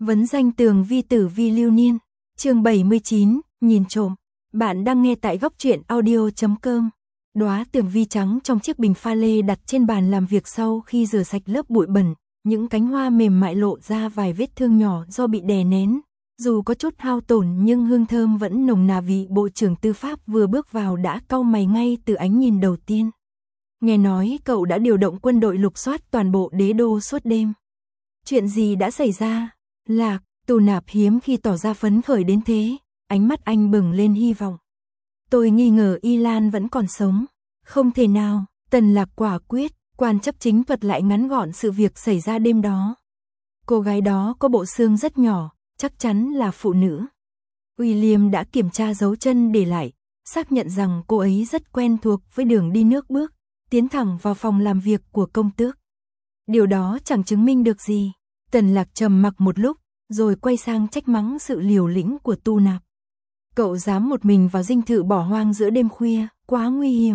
Vấn danh tường vi tử vi lưu niên. Chương 79, nhìn trộm. Bạn đang nghe tại góc truyện audio.com. Đóa tường vi trắng trong chiếc bình pha lê đặt trên bàn làm việc sau khi rửa sạch lớp bụi bẩn, những cánh hoa mềm mại lộ ra vài vết thương nhỏ do bị đè nén. Dù có chút hao tổn nhưng hương thơm vẫn nồng nà vị Bộ trưởng Tư pháp vừa bước vào đã cau mày ngay từ ánh nhìn đầu tiên. Nghe nói cậu đã điều động quân đội lục soát toàn bộ đế đô suốt đêm. Chuyện gì đã xảy ra? Lạc, Tù Nạp hiếm khi tỏ ra phấn khởi đến thế, ánh mắt anh bừng lên hy vọng. Tôi nghi ngờ Y Lan vẫn còn sống. Không thể nào, Tần Lạc quả quyết, quan chấp chính thuật lại ngắn gọn sự việc xảy ra đêm đó. Cô gái đó có bộ xương rất nhỏ, chắc chắn là phụ nữ. William đã kiểm tra dấu chân để lại, xác nhận rằng cô ấy rất quen thuộc với đường đi nước bước, tiến thẳng vào phòng làm việc của công tước. Điều đó chẳng chứng minh được gì. Tần Lạc trầm mặc một lúc, rồi quay sang trách mắng sự liều lĩnh của Tu Nạp. Cậu dám một mình vào dinh thự bỏ hoang giữa đêm khuya, quá nguy hiểm.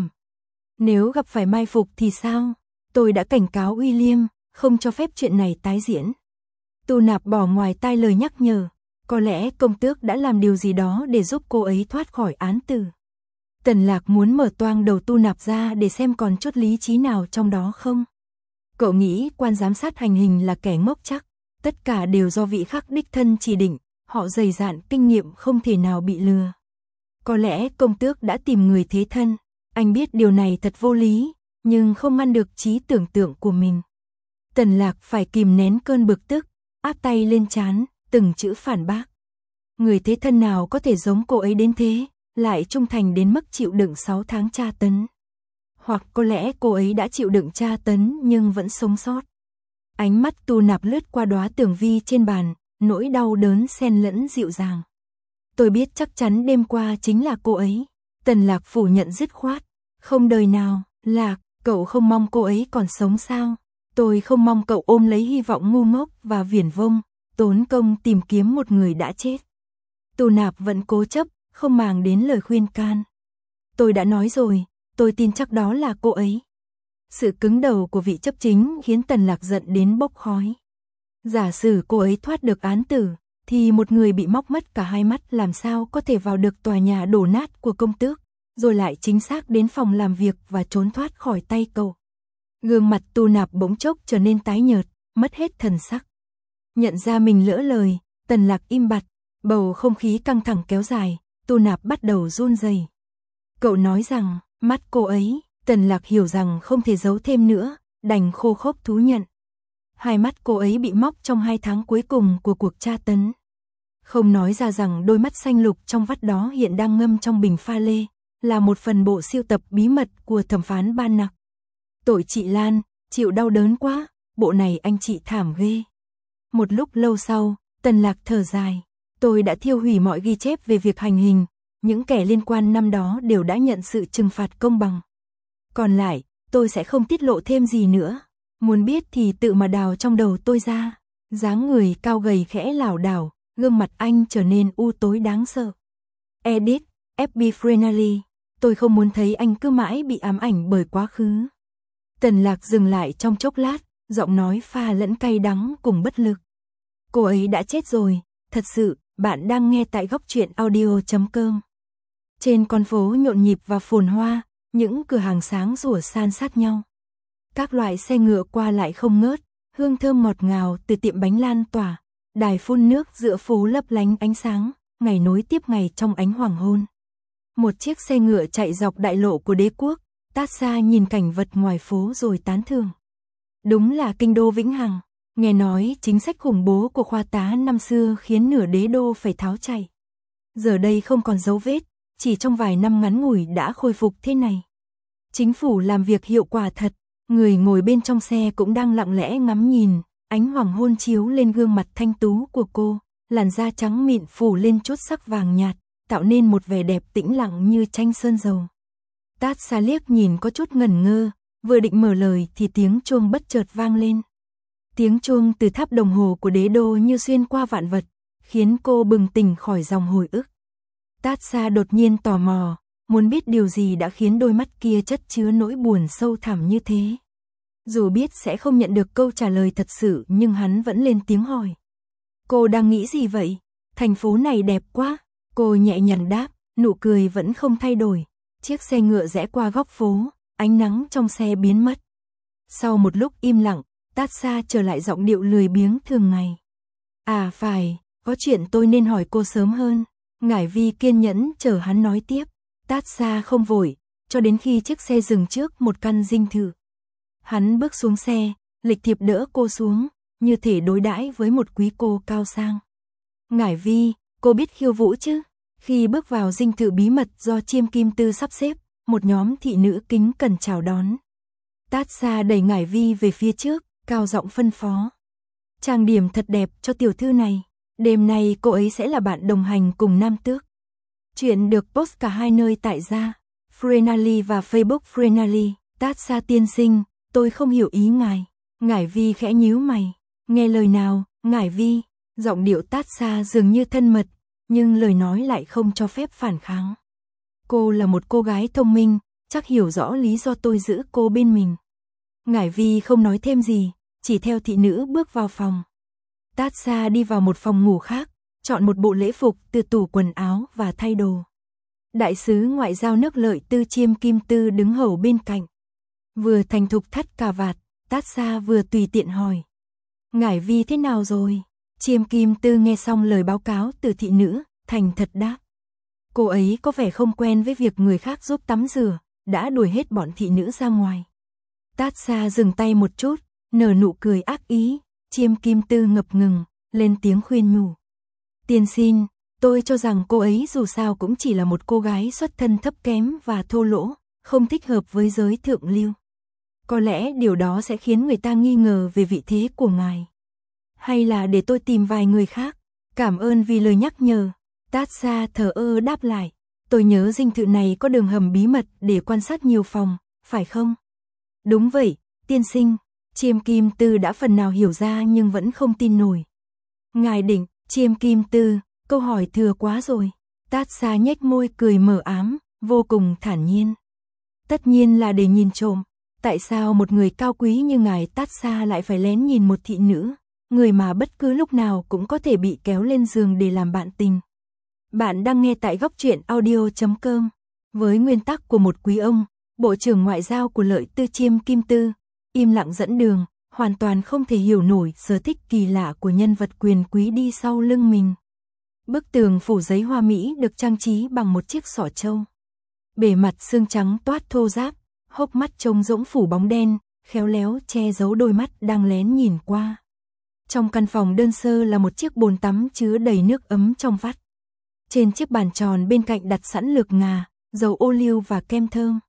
Nếu gặp phải mai phục thì sao? Tôi đã cảnh cáo William, không cho phép chuyện này tái diễn. Tu Nạp bỏ ngoài tai lời nhắc nhở, có lẽ công tước đã làm điều gì đó để giúp cô ấy thoát khỏi án tử. Tần Lạc muốn mở toang đầu Tu Nạp ra để xem còn chút lý trí nào trong đó không. Cậu nghĩ quan giám sát hành hình là kẻ ngốc chắc, tất cả đều do vị khắc đích thân chỉ định, họ dày dạn kinh nghiệm không thể nào bị lừa. Có lẽ công tước đã tìm người thế thân, anh biết điều này thật vô lý, nhưng không ngăn được trí tưởng tượng của mình. Tần Lạc phải kìm nén cơn bực tức, áp tay lên trán, từng chữ phản bác. Người thế thân nào có thể giống cô ấy đến thế, lại trung thành đến mức chịu đựng 6 tháng tra tấn. Hoặc có lẽ cô ấy đã chịu đựng tra tấn nhưng vẫn sống sót. Ánh mắt Tu Nạp lướt qua đóa tường vi trên bàn, nỗi đau đớn xen lẫn dịu dàng. Tôi biết chắc chắn đêm qua chính là cô ấy. Tần Lạc phủ nhận dứt khoát. Không đời nào. Lạc, cậu không mong cô ấy còn sống sao? Tôi không mong cậu ôm lấy hy vọng ngu ngốc và viển vông, tốn công tìm kiếm một người đã chết. Tu Nạp vẫn cố chấp, không màng đến lời khuyên can. Tôi đã nói rồi, tôi tin chắc đó là cô ấy. Sự cứng đầu của vị chấp chính khiến Tần Lạc giận đến bốc khói. Giả sử cô ấy thoát được án tử, thì một người bị móc mất cả hai mắt làm sao có thể vào được tòa nhà đổ nát của công tước, rồi lại chính xác đến phòng làm việc và trốn thoát khỏi tay cậu. Gương mặt Tu Nạp bỗng chốc trở nên tái nhợt, mất hết thần sắc. Nhận ra mình lỡ lời, Tần Lạc im bặt, bầu không khí căng thẳng kéo dài, Tu Nạp bắt đầu run rẩy. Cậu nói rằng, mắt cô ấy, Tần Lạc hiểu rằng không thể giấu thêm nữa, đành khô khốc thú nhận. Hai mắt cô ấy bị móc trong 2 tháng cuối cùng của cuộc tra tấn. Không nói ra rằng đôi mắt xanh lục trong vắt đó hiện đang ngâm trong bình pha lê, là một phần bộ siêu tập bí mật của thẩm phán Ban Nặc. Tội chị Lan, chịu đau đớn quá, bộ này anh chị thảm ghê. Một lúc lâu sau, Tần Lạc thở dài. Tôi đã thiêu hủy mọi ghi chép về việc hành hình, những kẻ liên quan năm đó đều đã nhận sự trừng phạt công bằng. Còn lại, tôi sẽ không tiết lộ thêm gì nữa. Muốn biết thì tự mà đào trong đầu tôi ra. Dáng người cao gầy khẽ lảo đảo, gương mặt anh trở nên u tối đáng sợ. Edit, FB Frenally, tôi không muốn thấy anh cứ mãi bị ám ảnh bởi quá khứ. Tần Lạc dừng lại trong chốc lát, giọng nói pha lẫn cay đắng cùng bất lực. Cô ấy đã chết rồi, thật sự, bạn đang nghe tại góc truyện audio.com. Trên con phố nhộn nhịp và phồn hoa, những cửa hàng sáng rủa san sát nhau. Các loại xe ngựa qua lại không ngớt, hương thơm ngọt ngào từ tiệm bánh lan tỏa, đài phun nước giữa phố lấp lánh ánh sáng, ngày nối tiếp ngày trong ánh hoàng hôn. Một chiếc xe ngựa chạy dọc đại lộ của đế quốc, Tatsa nhìn cảnh vật ngoài phố rồi tán thưởng. Đúng là kinh đô vĩnh hằng, nghe nói chính sách khủng bố của khoa tá năm xưa khiến nửa đế đô phải tháo chạy. Giờ đây không còn dấu vết, chỉ trong vài năm ngắn ngủi đã khôi phục thế này. Chính phủ làm việc hiệu quả thật, người ngồi bên trong xe cũng đang lặng lẽ ngắm nhìn, ánh hoàng hôn chiếu lên gương mặt thanh tú của cô, làn da trắng mịn phủ lên chút sắc vàng nhạt, tạo nên một vẻ đẹp tĩnh lặng như tranh sơn dầu. Tatsa liếc nhìn có chút ngẩn ngơ, vừa định mở lời thì tiếng chuông bất chợt vang lên. Tiếng chuông từ tháp đồng hồ của đế đô như xuyên qua vạn vật, khiến cô bừng tỉnh khỏi dòng hồi ức. Tatsa đột nhiên tò mò, muốn biết điều gì đã khiến đôi mắt kia chất chứa nỗi buồn sâu thẳm như thế. Dù biết sẽ không nhận được câu trả lời thật sự nhưng hắn vẫn lên tiếng hỏi. Cô đang nghĩ gì vậy? Thành phố này đẹp quá. Cô nhẹ nhàng đáp, nụ cười vẫn không thay đổi. Chiếc xe ngựa rẽ qua góc phố, ánh nắng trong xe biến mất. Sau một lúc im lặng, Tatsa trở lại giọng điệu lười biếng thường ngày. À phải, có chuyện tôi nên hỏi cô sớm hơn. Ngải Vi kiên nhẫn chờ hắn nói tiếp. Tatsa không vội, cho đến khi chiếc xe dừng trước một căn dinh thự. Hắn bước xuống xe, lịch thiệp đỡ cô xuống, như thể đối đãi với một quý cô cao sang. Ngải Vi, cô biết khiêu vũ chứ? Khi bước vào dinh thự bí mật do Chiêm Kim Tư sắp xếp, một nhóm thị nữ kính cẩn chào đón. Tatsa đẩy Ngải Vi về phía trước, cao giọng phân phó. Trang điểm thật đẹp cho tiểu thư này. Đêm nay cô ấy sẽ là bạn đồng hành cùng nam tước. Chuyện được post cả hai nơi tại gia Frenally và Facebook Frenally. Tatsa tiên sinh, tôi không hiểu ý ngài. Ngải Vi khẽ nhíu mày. Nghe lời nào, Ngải Vi. Giọng điệu Tatsa dường như thân mật, nhưng lời nói lại không cho phép phản kháng. Cô là một cô gái thông minh, chắc hiểu rõ lý do tôi giữ cô bên mình. Ngải Vi không nói thêm gì, chỉ theo thị nữ bước vào phòng. Tatsa đi vào một phòng ngủ khác, chọn một bộ lễ phục từ tủ quần áo và thay đồ. Đại sứ ngoại giao nước Lợi Tư Chiêm Kim Tư đứng hầu bên cạnh. Vừa thành thục thắt cà vạt, Tatsa vừa tùy tiện hỏi. Ngải Vi thế nào rồi? Chiêm Kim Tư nghe xong lời báo cáo từ thị nữ, thành thật đáp. Cô ấy có vẻ không quen với việc người khác giúp tắm rửa, đã đuổi hết bọn thị nữ ra ngoài. Tatsa dừng tay một chút, nở nụ cười ác ý. Chiêm Kim Tư ngập ngừng, lên tiếng khuyên nhủ. Tiên xin, tôi cho rằng cô ấy dù sao cũng chỉ là một cô gái xuất thân thấp kém và thô lỗ, không thích hợp với giới thượng lưu. Có lẽ điều đó sẽ khiến người ta nghi ngờ về vị thế của ngài. Hay là để tôi tìm vài người khác? Cảm ơn vì lời nhắc nhở. Tatsa thờ ơ đáp lại. Tôi nhớ dinh thự này có đường hầm bí mật để quan sát nhiều phòng, phải không? Đúng vậy, tiên sinh. Chiêm Kim Tư đã phần nào hiểu ra nhưng vẫn không tin nổi. Ngài định, Chiêm Kim Tư, câu hỏi thừa quá rồi. Tatsa nhếch môi cười mờ ám, vô cùng thản nhiên. Tất nhiên là để nhìn trộm. Tại sao một người cao quý như ngài Tatsa lại phải lén nhìn một thị nữ, người mà bất cứ lúc nào cũng có thể bị kéo lên giường để làm bạn tình. Bạn đang nghe tại góc truyện audio.com. Với nguyên tắc của một quý ông, Bộ trưởng Ngoại giao của Lợi Tư Chiêm Kim Tư, im lặng dẫn đường, hoàn toàn không thể hiểu nổi sở thích kỳ lạ của nhân vật quyền quý đi sau lưng mình. Bức tường phủ giấy hoa mỹ được trang trí bằng một chiếc sọ trâu. Bề mặt xương trắng toát thô ráp, hốc mắt trông rỗng phủ bóng đen, khéo léo che giấu đôi mắt đang lén nhìn qua. Trong căn phòng đơn sơ là một chiếc bồn tắm chứa đầy nước ấm trong vắt. Trên chiếc bàn tròn bên cạnh đặt sẵn lược ngà, dầu ô liu và kem thơm.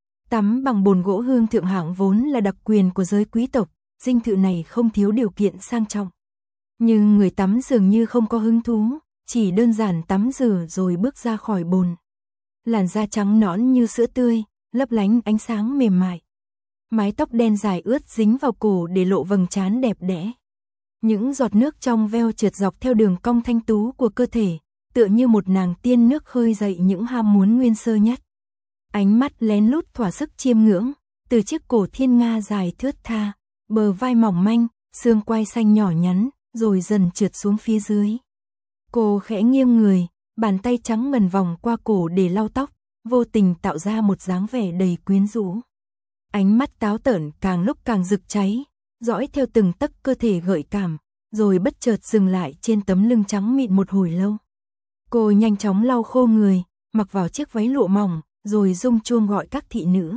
Tắm bằng bồn gỗ hương thượng hạng vốn là đặc quyền của giới quý tộc, dinh thự này không thiếu điều kiện sang trọng. Nhưng người tắm dường như không có hứng thú, chỉ đơn giản tắm rửa rồi bước ra khỏi bồn. Làn da trắng nõn như sữa tươi, lấp lánh ánh sáng mềm mại. Mái tóc đen dài ướt dính vào cổ để lộ vầng trán đẹp đẽ. Những giọt nước trong veo trượt dọc theo đường cong thanh tú của cơ thể, tựa như một nàng tiên nước khơi dậy những ham muốn nguyên sơ nhất. Ánh mắt lén lút thỏa sức chiêm ngưỡng, từ chiếc cổ thiên nga dài thướt tha, bờ vai mỏng manh, xương quai xanh nhỏ nhắn, rồi dần trượt xuống phía dưới. Cô khẽ nghiêng người, bàn tay trắng ngần vòng qua cổ để lau tóc, vô tình tạo ra một dáng vẻ đầy quyến rũ. Ánh mắt táo tởn càng lúc càng rực cháy, dõi theo từng tấc cơ thể gợi cảm, rồi bất chợt dừng lại trên tấm lưng trắng mịn một hồi lâu. Cô nhanh chóng lau khô người, mặc vào chiếc váy lụa mỏng, rồi rung chuông gọi các thị nữ.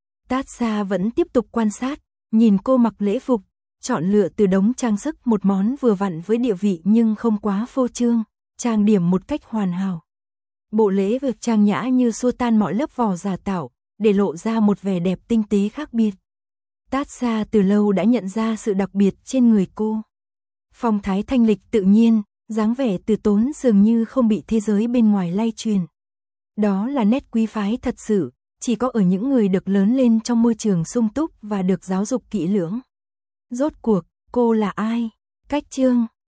Tatsa vẫn tiếp tục quan sát, nhìn cô mặc lễ phục, chọn lựa từ đống trang sức một món vừa vặn với địa vị nhưng không quá phô trương, trang điểm một cách hoàn hảo. Bộ lễ việc trang nhã như xua tan mọi lớp vỏ giả tạo, để lộ ra một vẻ đẹp tinh tế khác biệt. Tatsa từ lâu đã nhận ra sự đặc biệt trên người cô. Phong thái thanh lịch tự nhiên, dáng vẻ từ tốn dường như không bị thế giới bên ngoài lay truyền. Đó là nét quý phái thật sự, chỉ có ở những người được lớn lên trong môi trường sung túc và được giáo dục kỹ lưỡng. Rốt cuộc, cô là ai? Cách chương